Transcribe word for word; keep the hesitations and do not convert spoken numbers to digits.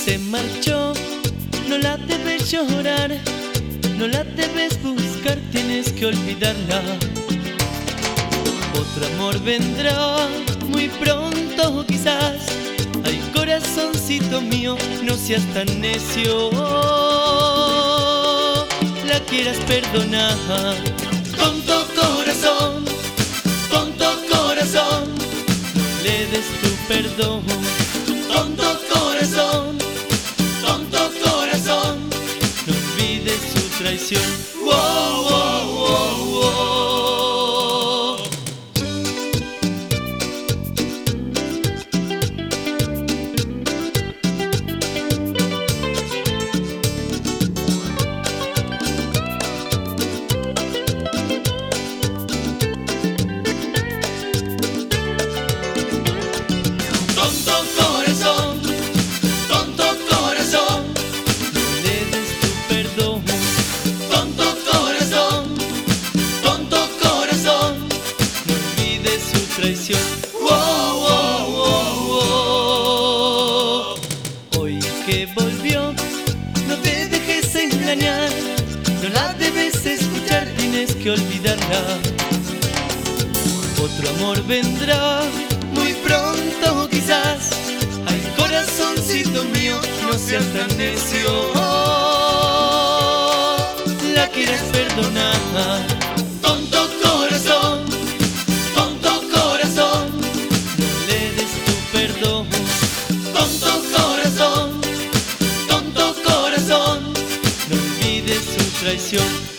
se marchó, no la debes llorar, no la debes buscar, tienes que olvidarla. Otro amor vendrá muy pronto quizás. Ay, corazoncito mío, no seas tan necio, la quieras perdonar. Tonto corazón, tonto corazón, no le des tu perdón. Tonto corazón, tonto corazón, no olvides su traición. Wow, wow, wow, wow. Tonto corazón, tonto corazón, no le des tu perdón. Tonto corazón, tonto corazón, no olvides su traición. Wow, wow, wow, wow. Hoy que volvió, no te dejes engañar, no la debes escuchar, tienes que olvidarla. Otro amor vendrá muy pronto quizás. Ay, corazoncito mío, no seas tan necio, la quieres perdonar. Tonto corazón, tonto corazón, no le des tu perdón. Tonto corazón, tonto corazón, no olvides su traición.